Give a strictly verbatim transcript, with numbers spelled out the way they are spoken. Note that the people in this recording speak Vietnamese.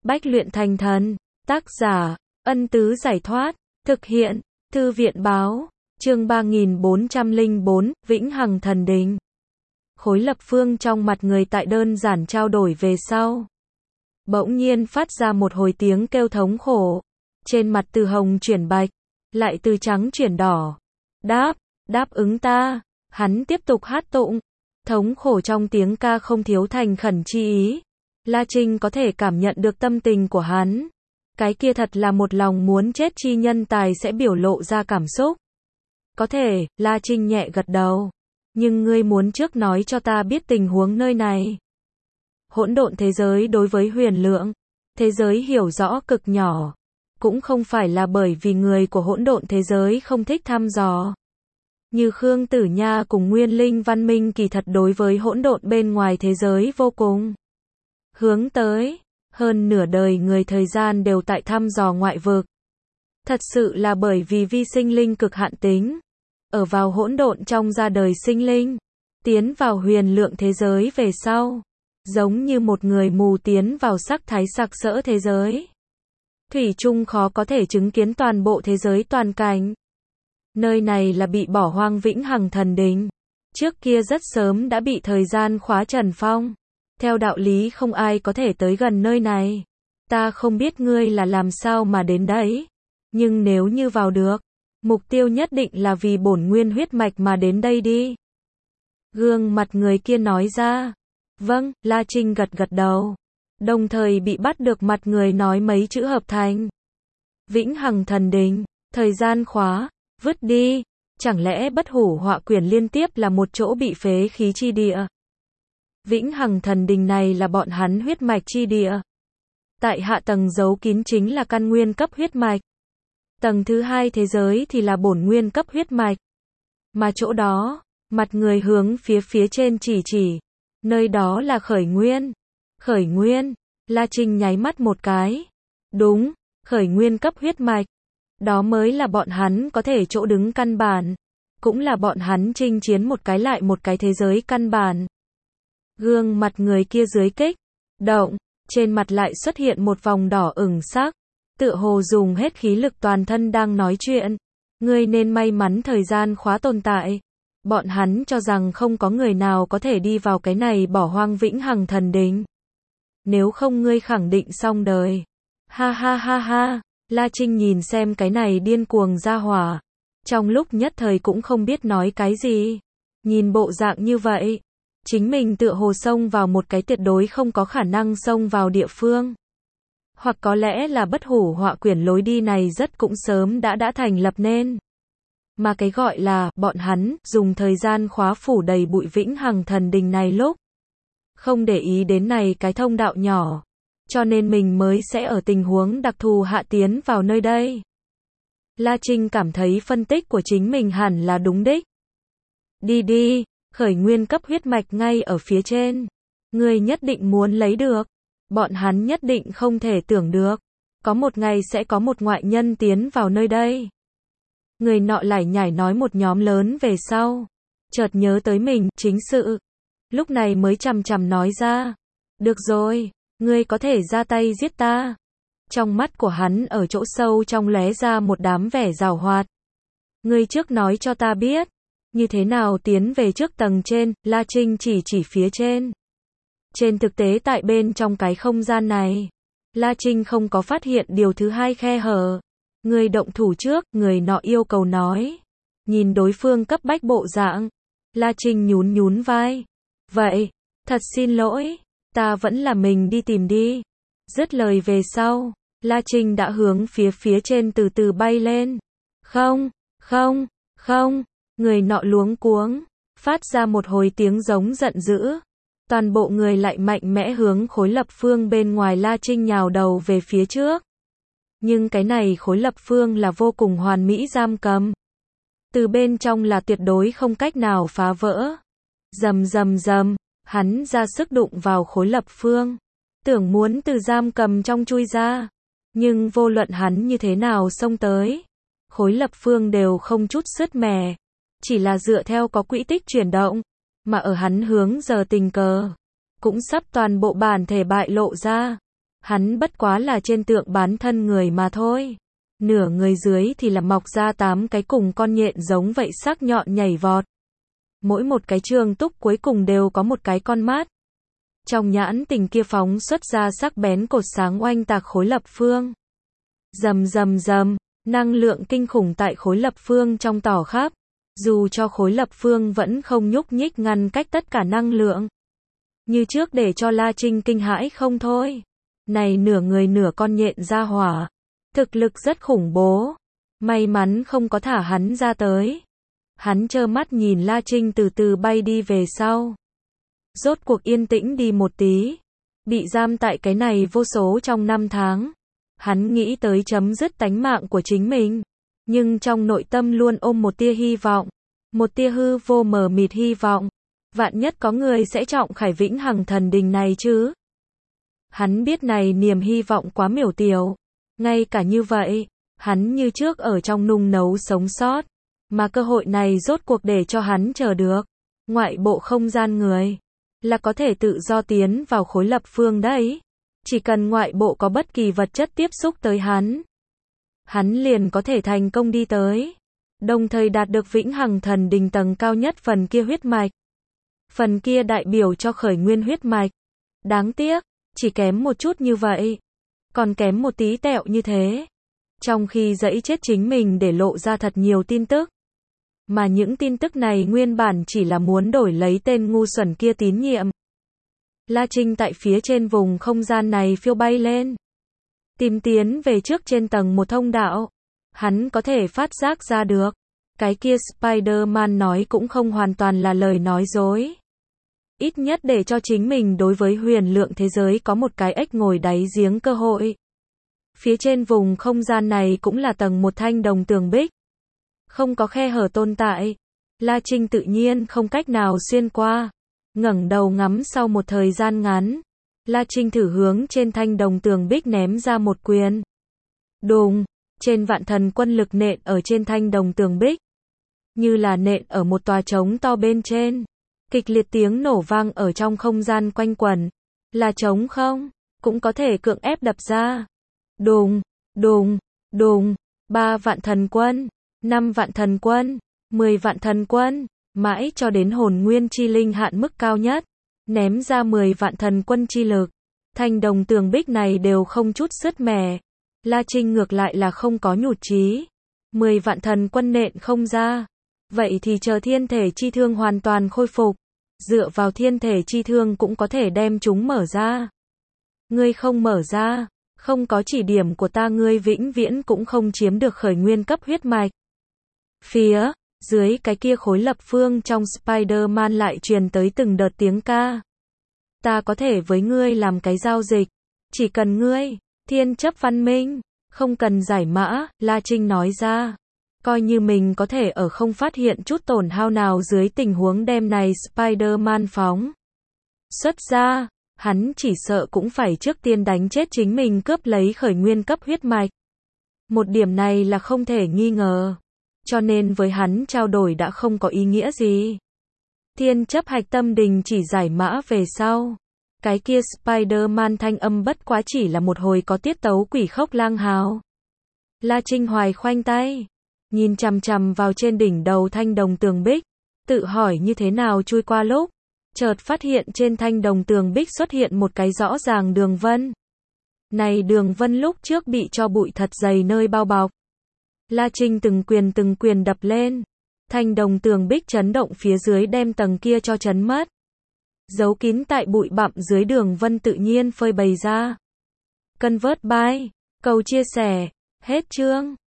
Bách luyện thành thần. Tác giả, Ân Tứ Giải Thoát. Thực hiện, Thư viện Báo. Chương ba nghìn bốn trăm lẻ bốn, Vĩnh Hằng Thần Đình. Khối lập phương trong mặt người tại đơn giản trao đổi về sau. Bỗng nhiên phát ra một hồi tiếng kêu thống khổ. Trên mặt từ hồng chuyển bạch, lại từ trắng chuyển đỏ. Đáp, đáp ứng ta. Hắn tiếp tục hát tụng. Thống khổ trong tiếng ca không thiếu thành khẩn chi ý. La Trinh có thể cảm nhận được tâm tình của hắn. Cái kia thật là một lòng muốn chết chi nhân tài sẽ biểu lộ ra cảm xúc. Có thể, La Trinh nhẹ gật đầu. Nhưng ngươi muốn trước nói cho ta biết tình huống nơi này. Hỗn độn thế giới đối với huyền lượng, thế giới hiểu rõ cực nhỏ. Cũng không phải là bởi vì người của hỗn độn thế giới không thích thăm dò. Như Khương Tử Nha cùng Nguyên Linh văn minh kỳ thật đối với hỗn độn bên ngoài thế giới vô cùng hướng tới. Hơn nửa đời người thời gian đều tại thăm dò ngoại vực. Thật sự là bởi vì vi sinh linh cực hạn tính. Ở vào hỗn độn trong ra đời sinh linh. Tiến vào huyền lượng thế giới về sau. Giống như một người mù tiến vào sắc thái sặc sỡ thế giới. Thủy chung khó có thể chứng kiến toàn bộ thế giới toàn cảnh. Nơi này là bị bỏ hoang Vĩnh Hằng Thần Đình. Trước kia rất sớm đã bị thời gian khóa trần phong. Theo đạo lý không ai có thể tới gần nơi này. Ta không biết ngươi là làm sao mà đến đấy. Nhưng nếu như vào được, mục tiêu nhất định là vì bổn nguyên huyết mạch mà đến đây đi. Gương mặt người kia nói ra. Vâng, La Trinh gật gật đầu. Đồng thời bị bắt được mặt người nói mấy chữ hợp thành. Vĩnh Hằng Thần Đình, thời gian khóa, vứt đi. Chẳng lẽ bất hủ họa quyển liên tiếp là một chỗ bị phế khí chi địa? Vĩnh Hằng Thần Đình này là bọn hắn huyết mạch chi địa. Tại hạ tầng giấu kín chính là căn nguyên cấp huyết mạch. Tầng thứ hai thế giới thì là bổn nguyên cấp huyết mạch. Mà chỗ đó, mặt người hướng phía phía trên chỉ chỉ. Nơi đó là khởi nguyên. Khởi nguyên, La Trinh nháy mắt một cái. Đúng, khởi nguyên cấp huyết mạch. Đó mới là bọn hắn có thể chỗ đứng căn bản. Cũng là bọn hắn chinh chiến một cái lại một cái thế giới căn bản. Gương mặt người kia dưới kích động, trên mặt lại xuất hiện một vòng đỏ ửng sắc, tựa hồ dùng hết khí lực toàn thân đang nói chuyện. Ngươi nên may mắn thời gian khóa tồn tại. Bọn hắn cho rằng không có người nào có thể đi vào cái này bỏ hoang Vĩnh Hằng Thần Đình. Nếu không ngươi khẳng định xong đời. Ha ha ha ha, La Trinh nhìn xem cái này điên cuồng ra hỏa. Trong lúc nhất thời cũng không biết nói cái gì. Nhìn bộ dạng như vậy. Chính mình tựa hồ xông vào một cái tuyệt đối không có khả năng xông vào địa phương. Hoặc có lẽ là bất hủ họa quyển lối đi này rất cũng sớm đã đã thành lập nên. Mà cái gọi là bọn hắn dùng thời gian khóa phủ đầy bụi Vĩnh Hằng Thần Đình này lúc. Không để ý đến này cái thông đạo nhỏ. Cho nên mình mới sẽ ở tình huống đặc thù hạ tiến vào nơi đây. La Trinh cảm thấy phân tích của chính mình hẳn là đúng đích. Đi đi. Khởi nguyên cấp huyết mạch ngay ở phía trên. Ngươi nhất định muốn lấy được. Bọn hắn nhất định không thể tưởng được. Có một ngày sẽ có một ngoại nhân tiến vào nơi đây. Người nọ lải nhải nói một nhóm lớn về sau. Chợt nhớ tới mình, chính sự. Lúc này mới chằm chằm nói ra. Được rồi, ngươi có thể ra tay giết ta. Trong mắt của hắn ở chỗ sâu trong lóe ra một đám vẻ giảo hoạt. Ngươi trước nói cho ta biết. Như thế nào tiến về trước tầng trên, La Trinh chỉ chỉ phía trên. Trên thực tế tại bên trong cái không gian này, La Trinh không có phát hiện điều thứ hai khe hở. Người động thủ trước, người nọ yêu cầu nói. Nhìn đối phương cấp bách bộ dạng, La Trinh nhún nhún vai. Vậy, thật xin lỗi, ta vẫn là mình đi tìm đi. Dứt lời về sau, La Trinh đã hướng phía phía trên từ từ bay lên. Không, không, không. Người nọ luống cuống, phát ra một hồi tiếng giống giận dữ. Toàn bộ người lại mạnh mẽ hướng khối lập phương bên ngoài La Trinh nhào đầu về phía trước. Nhưng cái này khối lập phương là vô cùng hoàn mỹ giam cầm. Từ bên trong là tuyệt đối không cách nào phá vỡ. Rầm rầm rầm, hắn ra sức đụng vào khối lập phương. Tưởng muốn từ giam cầm trong chui ra. Nhưng vô luận hắn như thế nào xông tới. Khối lập phương đều không chút sứt mẻ. Chỉ là dựa theo có quỹ tích chuyển động, mà ở hắn hướng giờ tình cờ, cũng sắp toàn bộ bản thể bại lộ ra. Hắn bất quá là trên tượng bán thân người mà thôi. Nửa người dưới thì là mọc ra tám cái cùng con nhện giống vậy sắc nhọn nhảy vọt. Mỗi một cái trương túc cuối cùng đều có một cái con mắt. Trong nhãn tình kia phóng xuất ra sắc bén cột sáng oanh tạc khối lập phương. Rầm rầm rầm, năng lượng kinh khủng tại khối lập phương trong tỏ khắp. Dù cho khối lập phương vẫn không nhúc nhích ngăn cách tất cả năng lượng. Như trước để cho La Trinh kinh hãi không thôi. Này nửa người nửa con nhện ra hỏa. Thực lực rất khủng bố. May mắn không có thả hắn ra tới. Hắn trơ mắt nhìn La Trinh từ từ bay đi về sau. Rốt cuộc yên tĩnh đi một tí. Bị giam tại cái này vô số trong năm tháng. Hắn nghĩ tới chấm dứt tánh mạng của chính mình. Nhưng trong nội tâm luôn ôm một tia hy vọng. Một tia hư vô mờ mịt hy vọng. Vạn nhất có người sẽ trọng khải vĩnh hằng thần đình này chứ. Hắn biết này niềm hy vọng quá miểu tiểu. Ngay cả như vậy, hắn như trước ở trong nung nấu sống sót. Mà cơ hội này rốt cuộc để cho hắn chờ được. Ngoại bộ không gian người. Là có thể tự do tiến vào khối lập phương đấy. Chỉ cần ngoại bộ có bất kỳ vật chất tiếp xúc tới hắn. Hắn liền có thể thành công đi tới. Đồng thời đạt được vĩnh hằng thần đình tầng cao nhất phần kia huyết mạch. Phần kia đại biểu cho khởi nguyên huyết mạch. Đáng tiếc, chỉ kém một chút như vậy. Còn kém một tí tẹo như thế. Trong khi dẫy chết chính mình để lộ ra thật nhiều tin tức. Mà những tin tức này nguyên bản chỉ là muốn đổi lấy tên ngu xuẩn kia tín nhiệm. La Trinh tại phía trên vùng không gian này phiêu bay lên. Tìm tiến về trước trên tầng một thông đạo. Hắn có thể phát giác ra được. Cái kia Spider-Man nói cũng không hoàn toàn là lời nói dối. Ít nhất để cho chính mình đối với huyền lượng thế giới có một cái ếch ngồi đáy giếng cơ hội. Phía trên vùng không gian này cũng là tầng một thanh đồng tường bích. Không có khe hở tồn tại. La Trinh tự nhiên không cách nào xuyên qua. Ngẩng đầu ngắm sau một thời gian ngắn. La Trinh thử hướng trên thanh đồng tường bích ném ra một quyền. Đùng, trên vạn thần quân lực nện ở trên thanh đồng tường bích. Như là nện ở một tòa trống to bên trên. Kịch liệt tiếng nổ vang ở trong không gian quanh quẩn. Là trống không? Cũng có thể cưỡng ép đập ra. Đùng, đùng, đùng, ba vạn thần quân, năm vạn thần quân, mười vạn thần quân, mãi cho đến hồn nguyên chi linh hạn mức cao nhất. Ném ra mười vạn thần quân chi lực. Thanh đồng tường bích này đều không chút sứt mẻ. La Trinh ngược lại là không có nhụt chí. mười vạn thần quân nện không ra. Vậy thì chờ thiên thể chi thương hoàn toàn khôi phục. Dựa vào thiên thể chi thương cũng có thể đem chúng mở ra. Ngươi không mở ra. Không có chỉ điểm của ta ngươi vĩnh viễn cũng không chiếm được khởi nguyên cấp huyết mạch. Phía dưới cái kia khối lập phương trong Spider-Man lại truyền tới từng đợt tiếng ca. Ta có thể với ngươi làm cái giao dịch. Chỉ cần ngươi, thiên chấp văn minh, không cần giải mã, La Trinh nói ra. Coi như mình có thể ở không phát hiện chút tổn hao nào dưới tình huống đem này Spider-Man phóng xuất ra. Hắn chỉ sợ cũng phải trước tiên đánh chết chính mình cướp lấy khởi nguyên cấp huyết mạch. Một điểm này là không thể nghi ngờ. Cho nên với hắn trao đổi đã không có ý nghĩa gì. Thiên chấp hạch tâm đình chỉ giải mã về sau. Cái kia Spider-Man thanh âm bất quá chỉ là một hồi có tiết tấu quỷ khốc lang hào. La Trinh Hoài khoanh tay. Nhìn chằm chằm vào trên đỉnh đầu thanh đồng tường bích. Tự hỏi như thế nào chui qua lúc. Chợt phát hiện trên thanh đồng tường bích xuất hiện một cái rõ ràng đường vân. Này đường vân lúc trước bị cho bụi thật dày nơi bao bọc. La Trinh từng quyền từng quyền đập lên. Thanh đồng tường bích chấn động phía dưới đem tầng kia cho chấn mất. Giấu kín tại bụi bặm dưới đường vân tự nhiên phơi bày ra. Convert by. Cầu chia sẻ. Hết chương.